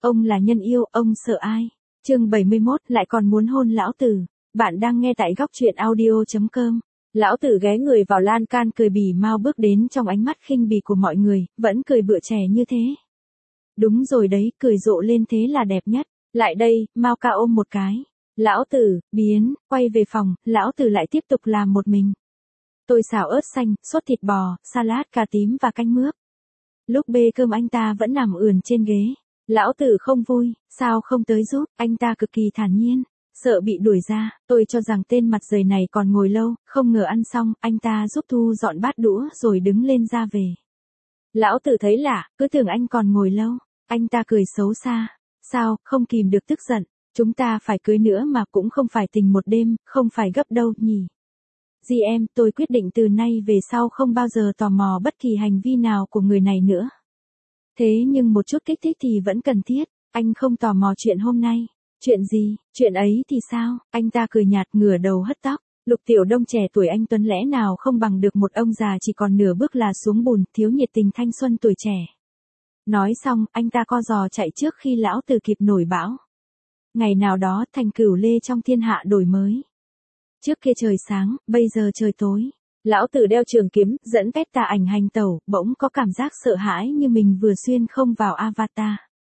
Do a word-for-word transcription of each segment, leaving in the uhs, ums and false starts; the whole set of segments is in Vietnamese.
Ông là nhân yêu, ông sợ ai? Chương bảy mươi mốt, lại còn muốn hôn lão tử. Bạn đang nghe tại góc truyện audio chấm com. Lão tử ghé người vào lan can cười bỉ mau bước đến trong ánh mắt khinh bỉ của mọi người, vẫn cười bựa trẻ như thế. Đúng rồi đấy, cười rộ lên thế là đẹp nhất. Lại đây, mau ca ôm một cái. Lão tử, biến, quay về phòng, lão tử lại tiếp tục làm một mình. Tôi xào ớt xanh, sốt thịt bò, salad cà tím và canh mướp. Lúc bê cơm anh ta vẫn nằm ườn trên ghế. Lão tử không vui, sao không tới giúp, anh ta cực kỳ thản nhiên. Sợ bị đuổi ra, tôi cho rằng tên mặt dày này còn ngồi lâu, không ngờ ăn xong, anh ta giúp thu dọn bát đũa rồi đứng lên ra về. Lão tử thấy lạ, cứ tưởng anh còn ngồi lâu, anh ta cười xấu xa. Sao, không kìm được tức giận, chúng ta phải cưới nữa mà cũng không phải tình một đêm, không phải gấp đâu nhỉ. Dì em, tôi quyết định từ nay về sau không bao giờ tò mò bất kỳ hành vi nào của người này nữa. Thế nhưng một chút kích thích thì vẫn cần thiết, anh không tò mò chuyện hôm nay. Chuyện gì, chuyện ấy thì sao, anh ta cười nhạt ngửa đầu hất tóc. Lục Tiểu Đông trẻ tuổi anh tuấn lẽ nào không bằng được một ông già chỉ còn nửa bước là xuống bùn, thiếu nhiệt tình thanh xuân tuổi trẻ. Nói xong, anh ta co giò chạy trước khi lão tử kịp nổi bão. Ngày nào đó thành cửu lê trong thiên hạ đổi mới. Trước kia trời sáng, bây giờ trời tối. Lão tử đeo trường kiếm, dẫn phép tà ảnh hành tẩu, bỗng có cảm giác sợ hãi như mình vừa xuyên không vào avatar.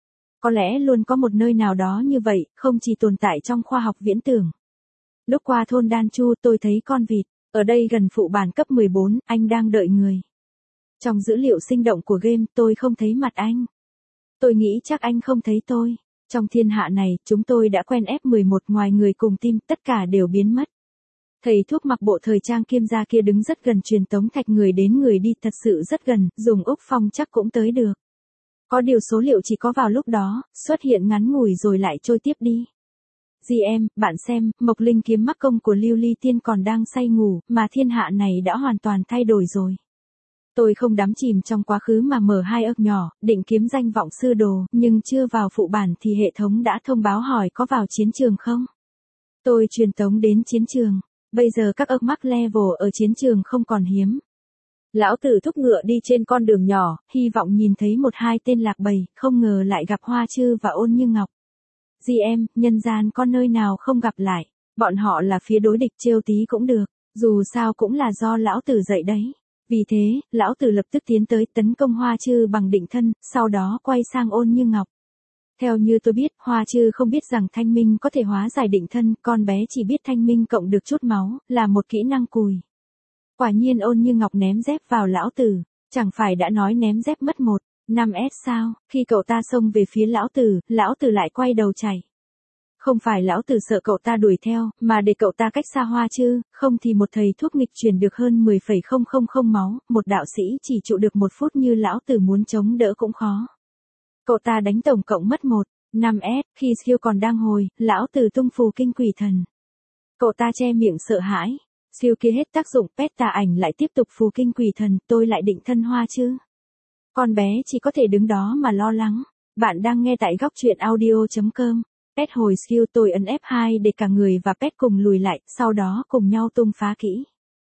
Có lẽ luôn có một nơi nào đó như vậy, không chỉ tồn tại trong khoa học viễn tưởng. Lúc qua thôn Đan Chu tôi thấy con vịt, ở đây gần phụ bản cấp mười bốn, anh đang đợi người. Trong dữ liệu sinh động của game tôi không thấy mặt anh. Tôi nghĩ chắc anh không thấy tôi. Trong thiên hạ này, chúng tôi đã quen ép mười một ngoài người cùng team, tất cả đều biến mất. Thầy thuốc mặc bộ thời trang kiêm gia kia đứng rất gần truyền tống thạch người đến người đi thật sự rất gần, dùng úc phong chắc cũng tới được. Có điều số liệu chỉ có vào lúc đó, xuất hiện ngắn ngủi rồi lại trôi tiếp đi. Dì em, bạn xem, Mộc Linh kiếm mắc công của Lưu Ly Tiên còn đang say ngủ, mà thiên hạ này đã hoàn toàn thay đổi rồi. Tôi không đắm chìm trong quá khứ mà mở hai ức nhỏ, định kiếm danh vọng sư đồ, nhưng chưa vào phụ bản thì hệ thống đã thông báo hỏi có vào chiến trường không. Tôi truyền tống đến chiến trường, bây giờ các ức mắc level ở chiến trường không còn hiếm. Lão tử thúc ngựa đi trên con đường nhỏ, hy vọng nhìn thấy một hai tên lạc bầy, không ngờ lại gặp Hoa Trư và Ôn Như Ngọc. Dì em, nhân gian có nơi nào không gặp lại, bọn họ là phía đối địch trêu tí cũng được, dù sao cũng là do lão tử dạy đấy. Vì thế, lão tử lập tức tiến tới tấn công Hoa Trư bằng định thân, sau đó quay sang Ôn Như Ngọc. Theo như tôi biết, Hoa Trư không biết rằng thanh minh có thể hóa giải định thân, con bé chỉ biết thanh minh cộng được chút máu, là một kỹ năng cùi. Quả nhiên Ôn Như Ngọc ném dép vào lão tử, chẳng phải đã nói ném dép mất một, năm S sao, khi cậu ta xông về phía lão tử, lão tử lại quay đầu chạy. Không phải lão tử sợ cậu ta đuổi theo, mà để cậu ta cách xa Hoa Trư, không thì một thầy thuốc nghịch truyền được hơn mười phẩy không không không máu, một đạo sĩ chỉ trụ được một phút như lão tử muốn chống đỡ cũng khó. Cậu ta đánh tổng cộng mất một, năm S, khi skill còn đang hồi, lão tử tung phù kinh quỷ thần. Cậu ta che miệng sợ hãi. Siêu kia hết tác dụng, pet tà ảnh lại tiếp tục phù kinh quỷ thần, tôi lại định thân Hoa Trư. Con bé chỉ có thể đứng đó mà lo lắng. Bạn đang nghe tại góc truyện audio chấm com. Pet hồi skill tôi ấn F hai để cả người và pet cùng lùi lại, sau đó cùng nhau tung phá kỹ.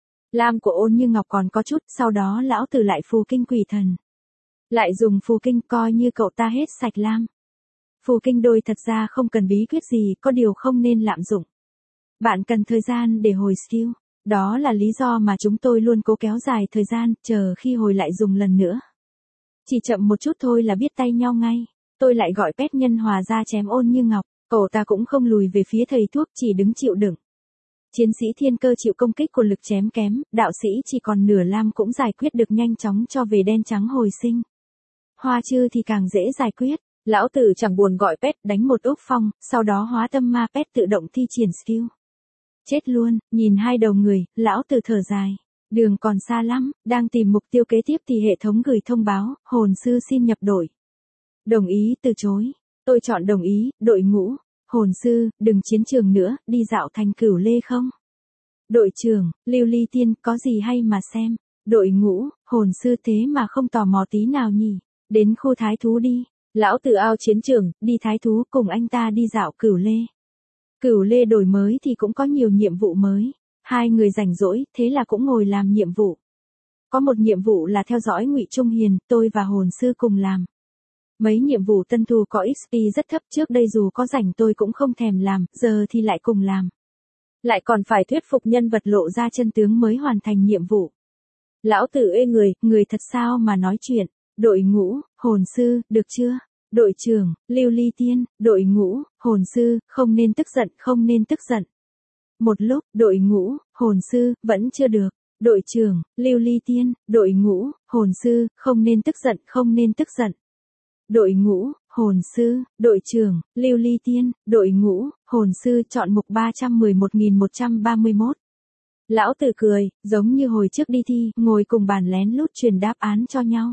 Lam của Ôn Như Ngọc còn có chút, sau đó lão tử lại phù kinh quỷ thần. Lại dùng phù kinh coi như cậu ta hết sạch lam. Phù kinh đôi thật ra không cần bí quyết gì, có điều không nên lạm dụng. Bạn cần thời gian để hồi skill. Đó là lý do mà chúng tôi luôn cố kéo dài thời gian, chờ khi hồi lại dùng lần nữa. Chỉ chậm một chút thôi là biết tay nhau ngay. Tôi lại gọi pet nhân hòa ra chém Ôn Như Ngọc, cậu ta cũng không lùi về phía thầy thuốc, chỉ đứng chịu đựng. Chiến sĩ thiên cơ chịu công kích của lực chém kém, đạo sĩ chỉ còn nửa lam cũng giải quyết được nhanh chóng cho về đen trắng hồi sinh. Hoa Trư thì càng dễ giải quyết, lão tử chẳng buồn gọi pet đánh một úp phong, sau đó hóa tâm ma pet tự động thi triển skill. Chết luôn, nhìn hai đầu người, lão tử thở dài. Đường còn xa lắm, đang tìm mục tiêu kế tiếp thì hệ thống gửi thông báo, hồn sư xin nhập đội. Đồng ý từ chối. Tôi chọn đồng ý, đội ngũ. Hồn sư, đừng chiến trường nữa, đi dạo thành cửu lê không? Đội trưởng, Lưu Ly Tiên, có gì hay mà xem. Đội ngũ, hồn sư thế mà không tò mò tí nào nhỉ. Đến khu thái thú đi. Lão tử ao chiến trường, đi thái thú cùng anh ta đi dạo cửu lê. Cửu lê đổi mới thì cũng có nhiều nhiệm vụ mới. Hai người rảnh rỗi, thế là cũng ngồi làm nhiệm vụ. Có một nhiệm vụ là theo dõi Ngụy Trung Hiền, tôi và hồn sư cùng làm. Mấy nhiệm vụ tân thu có ích pê rất thấp, trước đây dù có rảnh tôi cũng không thèm làm, giờ thì lại cùng làm. Lại còn phải thuyết phục nhân vật lộ ra chân tướng mới hoàn thành nhiệm vụ. Lão tử ê người, người thật sao mà nói chuyện. Đội ngũ, hồn sư, được chưa? Đội trưởng, Lưu Ly Tiên, đội ngũ, hồn sư, không nên tức giận, không nên tức giận. Một lúc, đội ngũ, hồn sư, vẫn chưa được. Đội trưởng, Lưu Ly Tiên, đội ngũ, hồn sư, không nên tức giận, không nên tức giận. Đội ngũ, hồn sư, đội trưởng, Lưu Ly Tiên, đội ngũ, hồn sư, chọn mục ba trăm mười một nghìn một trăm ba mươi mốt. Lão tử cười, giống như hồi trước đi thi, ngồi cùng bàn lén lút truyền đáp án cho nhau.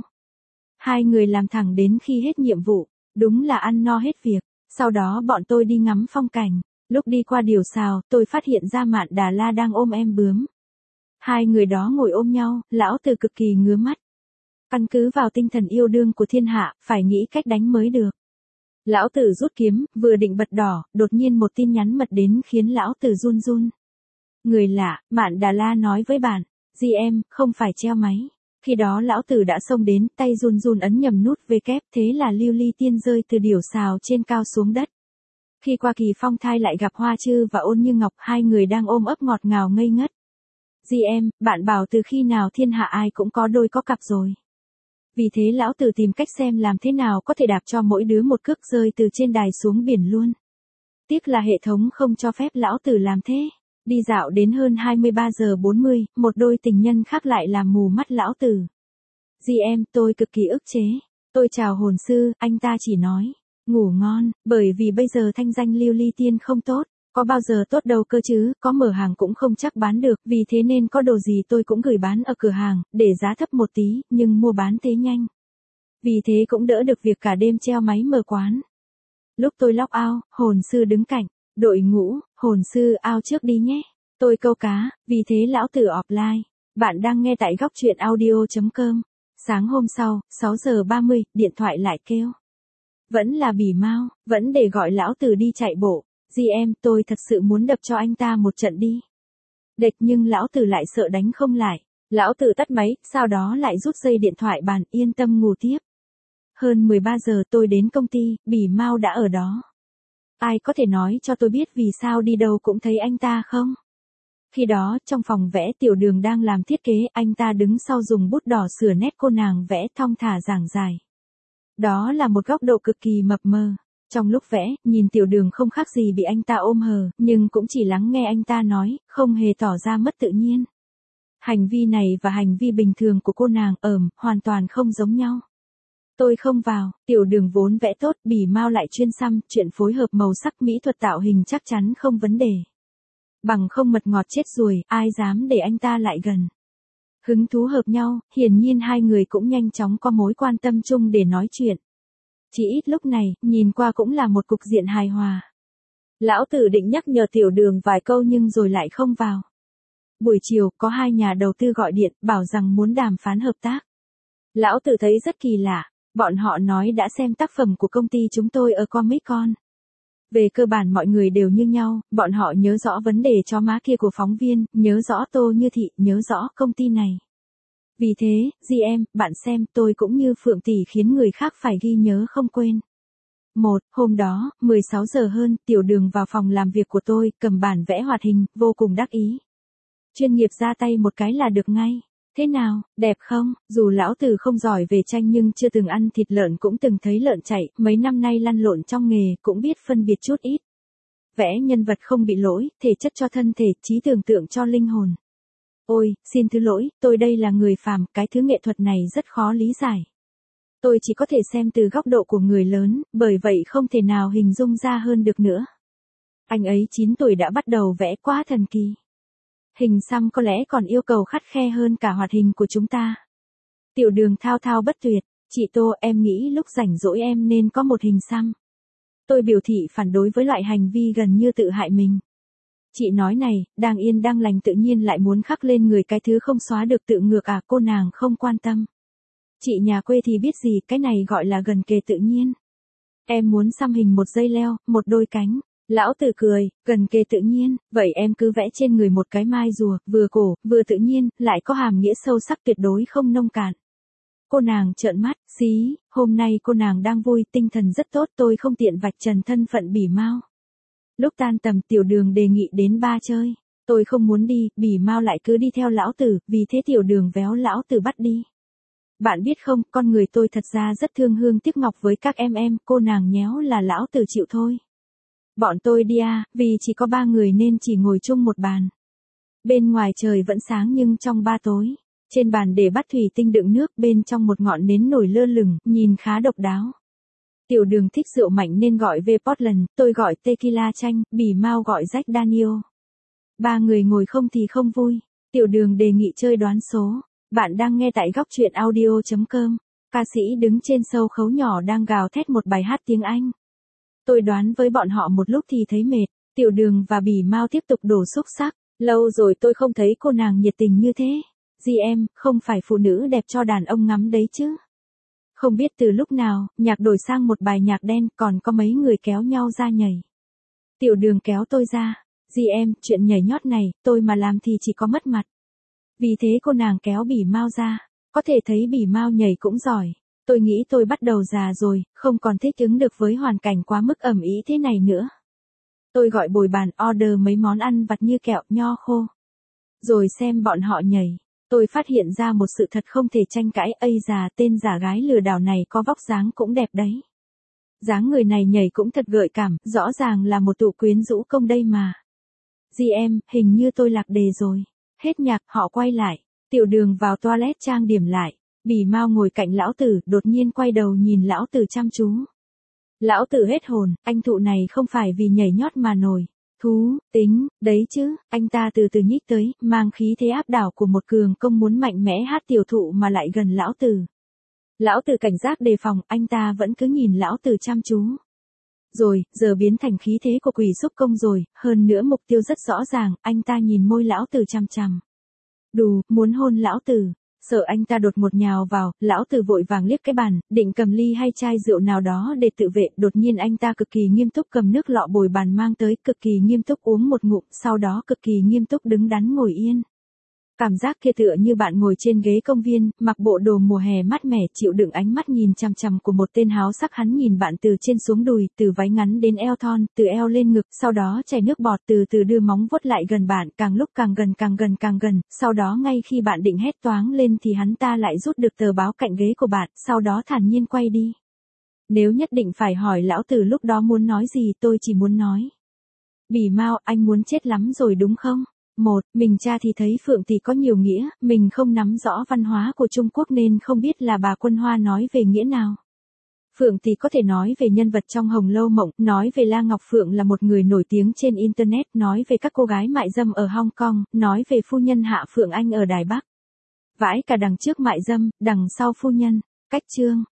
Hai người làm thẳng đến khi hết nhiệm vụ, đúng là ăn no hết việc. Sau đó bọn tôi đi ngắm phong cảnh, lúc đi qua điều sào, tôi phát hiện ra Mạn Đà La đang ôm em bướm. Hai người đó ngồi ôm nhau, lão tử cực kỳ ngứa mắt. Căn cứ vào tinh thần yêu đương của thiên hạ, phải nghĩ cách đánh mới được. Lão tử rút kiếm, vừa định bật đỏ, đột nhiên một tin nhắn mật đến khiến lão tử run run. Người lạ, Mạn Đà La nói với bạn, "Dì em, không phải treo máy." Khi đó lão tử đã xông đến, tay run run ấn nhầm nút V kép, thế là Lưu Ly Tiên rơi từ điểu xào trên cao xuống đất. Khi qua kỳ phong thai lại gặp Hoa Chư và Ôn Như Ngọc, hai người đang ôm ấp ngọt ngào ngây ngất. "Dì em, bạn bảo từ khi nào thiên hạ ai cũng có đôi có cặp rồi." Vì thế lão tử tìm cách xem làm thế nào có thể đạp cho mỗi đứa một cước rơi từ trên đài xuống biển luôn. Tiếc là hệ thống không cho phép lão tử làm thế. Đi dạo đến hơn hai mươi ba giờ bốn mươi, một đôi tình nhân khác lại làm mù mắt lão tử. "Dì em, tôi cực kỳ ức chế. Tôi chào hồn sư." Anh ta chỉ nói, "Ngủ ngon, bởi vì bây giờ thanh danh Lưu Ly Tiên không tốt." "Có bao giờ tốt đâu cơ chứ, có mở hàng cũng không chắc bán được, vì thế nên có đồ gì tôi cũng gửi bán ở cửa hàng, để giá thấp một tí, nhưng mua bán thế nhanh. Vì thế cũng đỡ được việc cả đêm treo máy mở quán." Lúc tôi log out, hồn sư đứng cạnh, "Đội ngũ, hồn sư out trước đi nhé." Tôi câu cá, vì thế lão tử offline. Bạn đang nghe tại góc truyện audio chấm com. Sáng hôm sau, sáu giờ ba mươi, điện thoại lại kêu. Vẫn là Bỉ Mao, vẫn để gọi lão tử đi chạy bộ. "Dì em, tôi thật sự muốn đập cho anh ta một trận đi." Địch nhưng lão tử lại sợ đánh không lại. Lão tử tắt máy, sau đó lại rút dây điện thoại bàn, yên tâm ngủ tiếp. Hơn mười ba giờ tôi đến công ty, Bỉ Mao đã ở đó. Ai có thể nói cho tôi biết vì sao đi đâu cũng thấy anh ta không? Khi đó, trong phòng vẽ Tiểu Đường đang làm thiết kế, anh ta đứng sau dùng bút đỏ sửa nét cô nàng vẽ thong thả giảng giải. Đó là một góc độ cực kỳ mập mờ. Trong lúc vẽ, nhìn Tiểu Đường không khác gì bị anh ta ôm hờ, nhưng cũng chỉ lắng nghe anh ta nói, không hề tỏ ra mất tự nhiên. Hành vi này và hành vi bình thường của cô nàng ẩm, hoàn toàn không giống nhau. Tôi không vào, Tiểu Đường vốn vẽ tốt, Bỉ Mao lại chuyên xăm, chuyện phối hợp màu sắc mỹ thuật tạo hình chắc chắn không vấn đề. Bằng không mật ngọt chết ruồi, ai dám để anh ta lại gần. Hứng thú hợp nhau, hiển nhiên hai người cũng nhanh chóng có mối quan tâm chung để nói chuyện. Chỉ ít lúc này, nhìn qua cũng là một cục diện hài hòa. Lão tử định nhắc nhở Tiểu Đường vài câu nhưng rồi lại không vào. Buổi chiều, có hai nhà đầu tư gọi điện, bảo rằng muốn đàm phán hợp tác. Lão tử thấy rất kỳ lạ. Bọn họ nói đã xem tác phẩm của công ty chúng tôi ở Comic Con. Về cơ bản mọi người đều như nhau, bọn họ nhớ rõ vấn đề chó má kia của phóng viên, nhớ rõ Tô Như Thị, nhớ rõ công ty này. Vì thế, dì em, bạn xem, tôi cũng như Phượng Tỷ khiến người khác phải ghi nhớ không quên. Một, hôm đó, mười sáu giờ hơn, Tiểu Đường vào phòng làm việc của tôi, cầm bản vẽ hoạt hình, vô cùng đắc ý. Chuyên nghiệp ra tay một cái là được ngay. Thế nào, đẹp không? Dù lão tử không giỏi về tranh nhưng chưa từng ăn thịt lợn cũng từng thấy lợn chạy, mấy năm nay lăn lộn trong nghề cũng biết phân biệt chút ít. Vẽ nhân vật không bị lỗi, thể chất cho thân thể, trí tưởng tượng cho linh hồn. Ôi, xin thứ lỗi, tôi đây là người phàm, cái thứ nghệ thuật này rất khó lý giải. Tôi chỉ có thể xem từ góc độ của người lớn, bởi vậy không thể nào hình dung ra hơn được nữa. Anh ấy chín tuổi đã bắt đầu vẽ, quá thần kỳ. Hình xăm có lẽ còn yêu cầu khắt khe hơn cả hoạt hình của chúng ta. Tiểu Đường thao thao bất tuyệt, "Chị Tô, em nghĩ lúc rảnh rỗi em nên có một hình xăm." Tôi biểu thị phản đối với loại hành vi gần như tự hại mình. Chị nói này, đang yên đang lành tự nhiên lại muốn khắc lên người cái thứ không xóa được tự ngược à, cô nàng không quan tâm. Chị nhà quê thì biết gì, cái này gọi là gần kề tự nhiên. Em muốn xăm hình một dây leo, một đôi cánh. Lão tử cười, gần kề tự nhiên, vậy em cứ vẽ trên người một cái mai rùa, vừa cổ, vừa tự nhiên, lại có hàm nghĩa sâu sắc tuyệt đối không nông cạn. Cô nàng trợn mắt, xí, hôm nay cô nàng đang vui, tinh thần rất tốt, tôi không tiện vạch trần thân phận Bỉ Mao. Lúc tan tầm Tiểu Đường đề nghị đến bar chơi. Tôi không muốn đi, Bỉ Mao lại cứ đi theo lão tử, vì thế Tiểu Đường véo lão tử bắt đi. Bạn biết không, con người tôi thật ra rất thương hương tiếc ngọc với các em em, cô nàng nhéo là lão tử chịu thôi. Bọn tôi đi à, vì chỉ có ba người nên chỉ ngồi chung một bàn. Bên ngoài trời vẫn sáng nhưng trong ba tối. Trên bàn để bát thủy tinh đựng nước, bên trong một ngọn nến nổi lơ lửng, nhìn khá độc đáo. Tiểu Đường thích rượu mạnh nên gọi về Portland, tôi gọi tequila chanh, Bỉ Mao gọi Jack Daniel. Ba người ngồi không thì không vui. Tiểu Đường đề nghị chơi đoán số. Bạn đang nghe tại góc truyện audio chấm com. Ca sĩ đứng trên sâu khấu nhỏ đang gào thét một bài hát tiếng Anh. Tôi đoán với bọn họ một lúc thì thấy mệt. Tiểu Đường và Bỉ Mao tiếp tục đổ xúc xắc. Lâu rồi tôi không thấy cô nàng nhiệt tình như thế. Dì em, không phải phụ nữ đẹp cho đàn ông ngắm đấy chứ. Không biết từ lúc nào, nhạc đổi sang một bài nhạc đen, còn có mấy người kéo nhau ra nhảy. Tiểu Đường kéo tôi ra. Dì em, chuyện nhảy nhót này, tôi mà làm thì chỉ có mất mặt. Vì thế cô nàng kéo Bỉ Mao ra. Có thể thấy Bỉ Mao nhảy cũng giỏi. Tôi nghĩ tôi bắt đầu già rồi, không còn thích ứng được với hoàn cảnh quá mức ẩm ý thế này nữa. Tôi gọi bồi bàn order mấy món ăn vặt như kẹo, nho khô. Rồi xem bọn họ nhảy. Tôi phát hiện ra một sự thật không thể tranh cãi, ây già, tên giả gái lừa đảo này có vóc dáng cũng đẹp đấy. Dáng người này nhảy cũng thật gợi cảm, rõ ràng là một tụ quyến rũ công đây mà. Dì em, hình như tôi lạc đề rồi. Hết nhạc, họ quay lại. Tiểu Đường vào toilet trang điểm lại. Bỉ Mao ngồi cạnh lão tử, đột nhiên quay đầu nhìn lão tử chăm chú. Lão tử hết hồn, anh thụ này không phải vì nhảy nhót mà nổi. Thú, tính, đấy chứ, anh ta từ từ nhích tới, mang khí thế áp đảo của một cường công muốn mạnh mẽ hát tiểu thụ mà lại gần lão tử. Lão tử cảnh giác đề phòng, anh ta vẫn cứ nhìn lão tử chăm chú. Rồi, giờ biến thành khí thế của quỷ xúc công rồi, hơn nữa mục tiêu rất rõ ràng, anh ta nhìn môi lão tử chằm chằm. Đù, muốn hôn lão tử. Sợ anh ta đột ngột nhào vào, lão tử vội vàng liếc cái bàn, định cầm ly hay chai rượu nào đó để tự vệ, đột nhiên anh ta cực kỳ nghiêm túc cầm nước lọ bồi bàn mang tới, cực kỳ nghiêm túc uống một ngụm, sau đó cực kỳ nghiêm túc đứng đắn ngồi yên. Cảm giác kia tựa như bạn ngồi trên ghế công viên, mặc bộ đồ mùa hè mát mẻ, chịu đựng ánh mắt nhìn chằm chằm của một tên háo sắc, hắn nhìn bạn từ trên xuống đùi, từ váy ngắn đến eo thon, từ eo lên ngực, sau đó chảy nước bọt, từ từ đưa móng vuốt lại gần bạn, càng lúc càng gần càng gần càng gần, sau đó ngay khi bạn định hét toáng lên thì hắn ta lại rút được tờ báo cạnh ghế của bạn, sau đó thản nhiên quay đi. Nếu nhất định phải hỏi lão tử lúc đó muốn nói gì, tôi chỉ muốn nói. Bỉ Mao, anh muốn chết lắm rồi đúng không? Một, mình tra thì thấy Phượng Tỷ có nhiều nghĩa, mình không nắm rõ văn hóa của Trung Quốc nên không biết là bà Quân Hoa nói về nghĩa nào. Phượng Tỷ có thể nói về nhân vật trong Hồng Lâu Mộng, nói về La Ngọc Phượng là một người nổi tiếng trên Internet, nói về các cô gái mại dâm ở Hong Kong, nói về phu nhân Hạ Phượng Anh ở Đài Bắc. Vãi cả đằng trước mại dâm, đằng sau phu nhân, cách chương.